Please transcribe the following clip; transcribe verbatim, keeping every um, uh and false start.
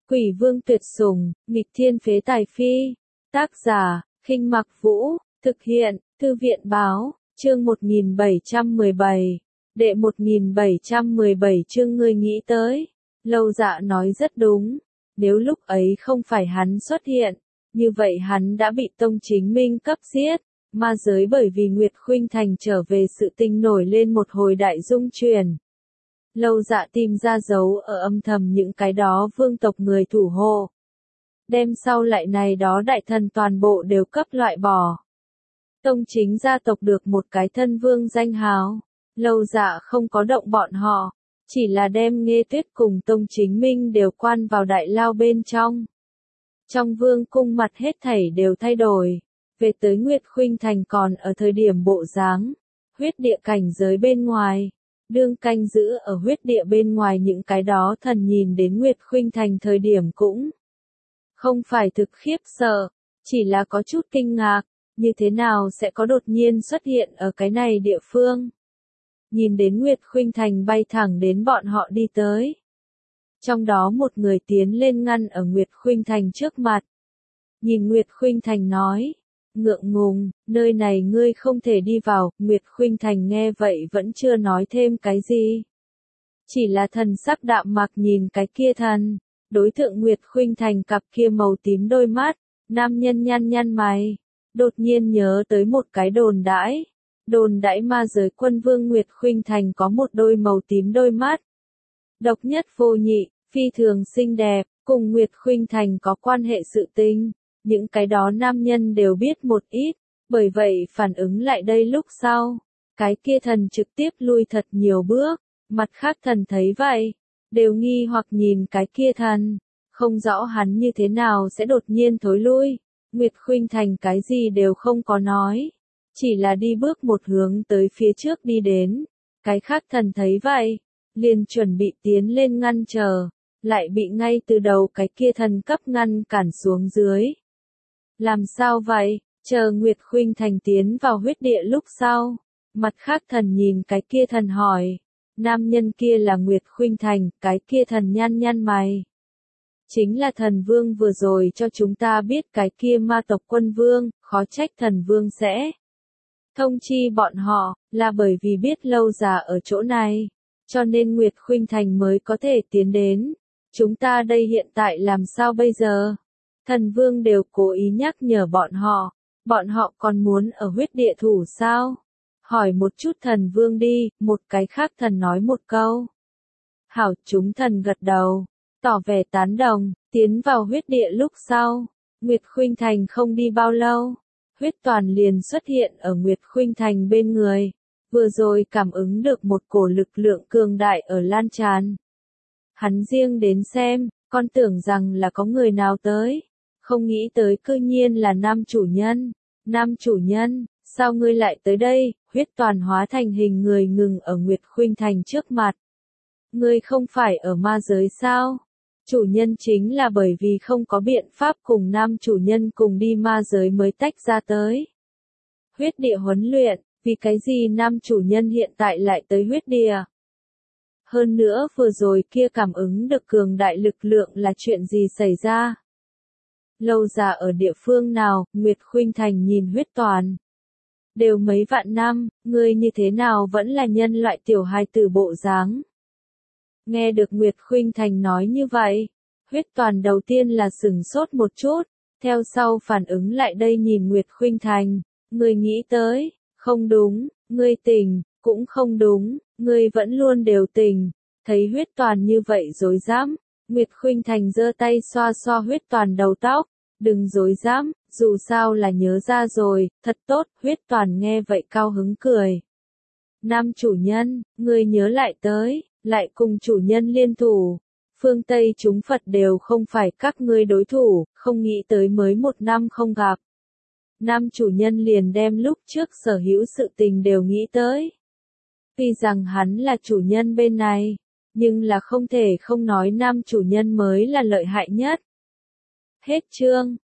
Quỷ vương tuyệt sủng, nghịch thiên phế tài phi. Tác giả, Khinh Mặc Vũ, thực hiện, Thư viện báo, chương một nghìn bảy trăm mười bảy. Đệ một nghìn bảy trăm mười bảy chương ngươi nghĩ tới. Lâu Dạ nói rất đúng. Nếu lúc ấy không phải hắn xuất hiện, như vậy hắn đã bị Tông Chính Minh cấp giết. Ma giới bởi vì Nguyệt Khuynh Thành trở về sự tình nổi lên một hồi đại dung chuyển. Lâu Dạ tìm ra dấu ở âm thầm những cái đó vương tộc người thủ hộ. Đem sau lại này đó đại thần toàn bộ đều cấp loại bỏ. Tông chính gia tộc được một cái thân vương danh hào. Lâu Dạ không có động bọn họ, chỉ là đem Nghê Tuyết cùng Tông Chính Minh đều quan vào đại lao bên trong. Trong vương cung mặt hết thảy đều thay đổi. Về tới Nguyệt Khuynh Thành còn ở thời điểm bộ dáng, huyết địa cảnh giới bên ngoài. Đương canh giữ ở huyết địa bên ngoài những cái đó thần nhìn đến Nguyệt Khuynh Thành thời điểm cũng không phải thực khiếp sợ, chỉ là có chút kinh ngạc, như thế nào sẽ có đột nhiên xuất hiện ở cái này địa phương. Nhìn đến Nguyệt Khuynh Thành bay thẳng đến bọn họ đi tới. Trong đó một người tiến lên ngăn ở Nguyệt Khuynh Thành trước mặt. Nhìn Nguyệt Khuynh Thành nói, ngượng ngùng, nơi này ngươi không thể đi vào. Nguyệt Khuynh Thành nghe vậy vẫn chưa nói thêm cái gì. Chỉ là thần sắc đạm mạc nhìn cái kia thần. Đối tượng Nguyệt Khuynh Thành cặp kia màu tím đôi mắt, nam nhân nhăn nhăn mày. Đột nhiên nhớ tới một cái đồn đãi. Đồn đãi ma giới quân vương Nguyệt Khuynh Thành có một đôi màu tím đôi mắt. Độc nhất vô nhị, phi thường xinh đẹp, cùng Nguyệt Khuynh Thành có quan hệ sự tình. Những cái đó nam nhân đều biết một ít, bởi vậy phản ứng lại đây lúc sau. Cái kia thần trực tiếp lui thật nhiều bước, mặt khác thần thấy vậy, đều nghi hoặc nhìn cái kia thần, không rõ hắn như thế nào sẽ đột nhiên thối lui. Nguyệt Khuynh Thành cái gì đều không có nói, chỉ là đi bước một hướng tới phía trước đi đến. Cái khác thần thấy vậy, liền chuẩn bị tiến lên ngăn trở, lại bị ngay từ đầu cái kia thần cấp ngăn cản xuống dưới. Làm sao vậy? Chờ Nguyệt Khuynh Thành tiến vào huyết địa lúc sau, mặt khác thần nhìn cái kia thần hỏi. Nam nhân kia là Nguyệt Khuynh Thành, cái kia thần nhăn nhăn mày. Chính là thần vương vừa rồi cho chúng ta biết cái kia ma tộc quân vương, khó trách thần vương sẽ thông chi bọn họ, là bởi vì biết Lâu Dạ ở chỗ này, cho nên Nguyệt Khuynh Thành mới có thể tiến đến. Chúng ta đây hiện tại làm sao bây giờ? Thần vương đều cố ý nhắc nhở bọn họ, bọn họ còn muốn ở huyết địa thủ sao? Hỏi một chút thần vương đi, một cái khác thần nói một câu. Hảo, chúng thần gật đầu, tỏ vẻ tán đồng, tiến vào huyết địa lúc sau. Nguyệt Khuynh Thành không đi bao lâu, huyết toàn liền xuất hiện ở Nguyệt Khuynh Thành bên người. Vừa rồi cảm ứng được một cổ lực lượng cường đại ở lan tràn. Hắn riêng đến xem, con tưởng rằng là có người nào tới. Không nghĩ tới cư nhiên là nam chủ nhân. Nam chủ nhân, sao ngươi lại tới đây? Huyết toàn hóa thành hình người ngừng ở Nguyệt Khuynh Thành trước mặt. Ngươi không phải ở ma giới sao? Chủ nhân chính là bởi vì không có biện pháp cùng nam chủ nhân cùng đi ma giới mới tách ra tới. Huyết địa huấn luyện, vì cái gì nam chủ nhân hiện tại lại tới huyết địa? Hơn nữa vừa rồi kia cảm ứng được cường đại lực lượng là chuyện gì xảy ra? Lâu Dạ ở địa phương nào? Nguyệt Khuynh Thành nhìn huyết toàn. Đều mấy vạn năm, ngươi như thế nào vẫn là nhân loại tiểu hài tử bộ dáng? Nghe được Nguyệt Khuynh Thành nói như vậy, huyết toàn đầu tiên là sửng sốt một chút, theo sau phản ứng lại đây nhìn Nguyệt Khuynh Thành. Ngươi nghĩ tới, không đúng, ngươi tỉnh, cũng không đúng, ngươi vẫn luôn đều tỉnh. Thấy huyết toàn như vậy dối dám, Nguyệt Khuynh Thành giơ tay xoa xoa huyết toàn đầu tóc. Đừng dối dám, dù sao là nhớ ra rồi, thật tốt. Huyết toàn nghe vậy cao hứng cười. Nam chủ nhân, ngươi nhớ lại tới, lại cùng chủ nhân liên thủ. Phương Tây chúng Phật đều không phải các ngươi đối thủ, không nghĩ tới mới một năm không gặp. Nam chủ nhân liền đem lúc trước sở hữu sự tình đều nghĩ tới. Tuy rằng hắn là chủ nhân bên này, nhưng là không thể không nói nam chủ nhân mới là lợi hại nhất. Hết chương.